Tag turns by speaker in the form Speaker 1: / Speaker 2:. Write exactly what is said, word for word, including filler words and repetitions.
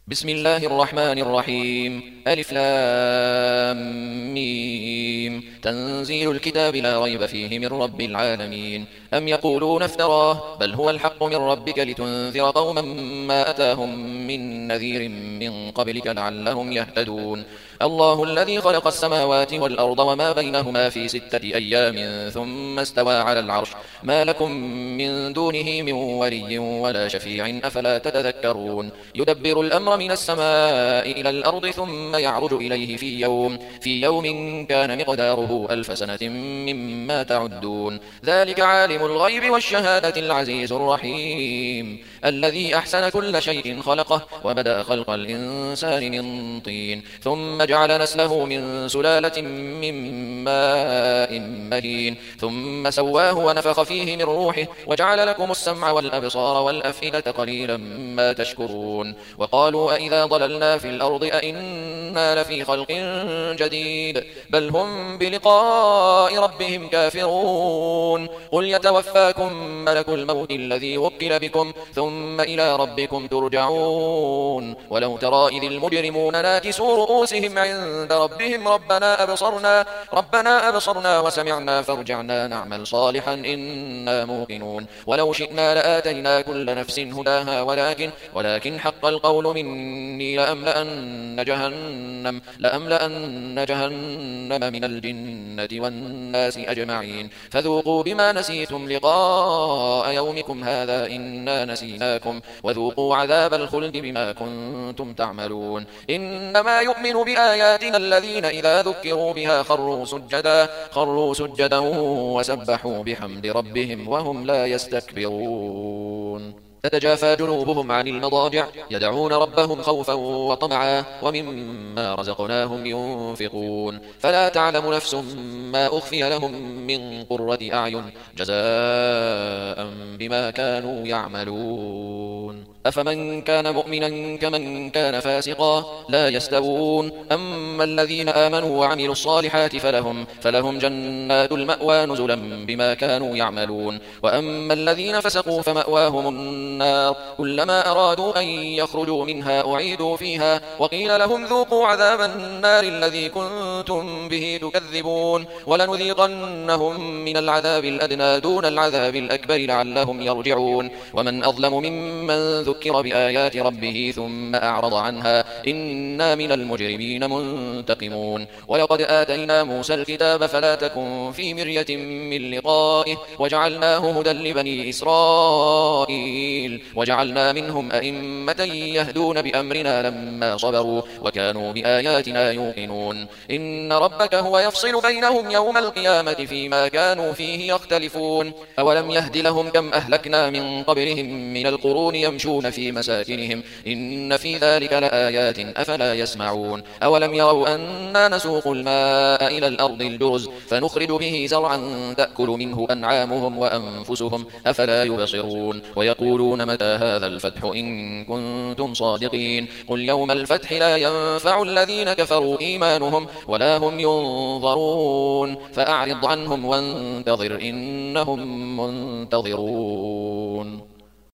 Speaker 1: بسم الله الرحمن الرحيم ألف لام ميم تنزيل الكتاب لا ريب فيه من رب العالمين أم يقولون افتراه بل هو الحق من ربك لتنذر قوما ما أتاهم من نذير من قبلك لعلهم يهتدون الله الذي خلق السماوات والأرض وما بينهما في ستة أيام ثم استوى على العرش ما لكم من دونه من ولي ولا شفيع أفلا تتذكرون يدبر الأمر من السماء إلى الأرض ثم يعرج إليه في يوم في يوم كان مقداره ألف سنة مما تعدون ذلك عالم الغيب والشهادة العزيز الرحيم الذي أحسن كل شيء خلقه وبدأ خلق الإنسان من طين ثم جعل نسله من سلالة من ماء مهين ثم سواه ونفخ فيه من روحه وجعل لكم السمع والأبصار والأفئدة قليلا ما تشكرون وقالوا أئذا ضللنا في الأرض أئنا لفي خلق جديد بل هم بلقاء ربهم كافرون قل يتوفاكم ملك الموت الذي وكل بكم ثم إلى ربكم ترجعون ولو ترى إذ المجرمون ناكسوا رؤوسهم عند ربهم ربنا أبصرنا ربنا أبصرنا وسمعنا فارجعنا نعمل صالحا إنا موقنون ولو شئنا لآتينا كل نفس هداها ولكن ولكن حق القول مني لأملأن جهنم لأملأن جهنم من الجنة والناس أجمعين فذوقوا بما نسيتم لقاء يومكم هذا إنا نسيناكم وذوقوا عذاب الخلد بما كنتم تعملون إنما يؤمن بآياتنا الذين إذا ذكروا بها خروا سجدا خروا سجدا وسبحوا بحمد ربهم وهم لا يستكبرون تتجافى جنوبهم عن المضاجع يدعون ربهم خوفا وطمعا ومما رزقناهم ينفقون فلا تعلم نفس ما أخفي لهم من قرة أعين جزاء بما كانوا يعملون أفمن كان مؤمنا كمن كان فاسقا لا يستوون أما الذين آمنوا وعملوا الصالحات فلهم, فلهم جنات المأوى نزلا بما كانوا يعملون وأما الذين فسقوا فمأواهم النار كلما أرادوا أن يخرجوا منها أعيدوا فيها وقيل لهم ذوقوا عذاب النار الذي كنتم به تكذبون ولنذيقنهم من العذاب الأدنى دون العذاب الأكبر لعلهم يرجعون ومن أظلم ممن ذكر بآيات ربه ثم أعرض عنها إنا من المجرمين منتقمون ولقد آتينا موسى الكتاب فلا تكن في مرية من لقائه وجعلناه هدى لبني إسرائيل وجعلنا منهم أئمة يهدون بأمرنا لما صبروا وكانوا بآياتنا يوقنون إن ربك هو يفصل بينهم يوم القيامة فيما كانوا فيه يختلفون أولم يهد لهم كم أهلكنا من قبلهم من القرون يمشون في مساكنهم إن في ذلك لآيات أفلا يسمعون أولم يروا أنا نسوق الماء إلى الأرض الجرز فنخرج به زرعا تأكل منه أنعامهم وأنفسهم أفلا يبصرون ويقولون متى هذا الفتح إن كنتم صادقين قل يوم الفتح لا ينفع الذين كفروا إيمانهم ولا هم ينظرون فأعرض عنهم وانتظر إنهم منتظرون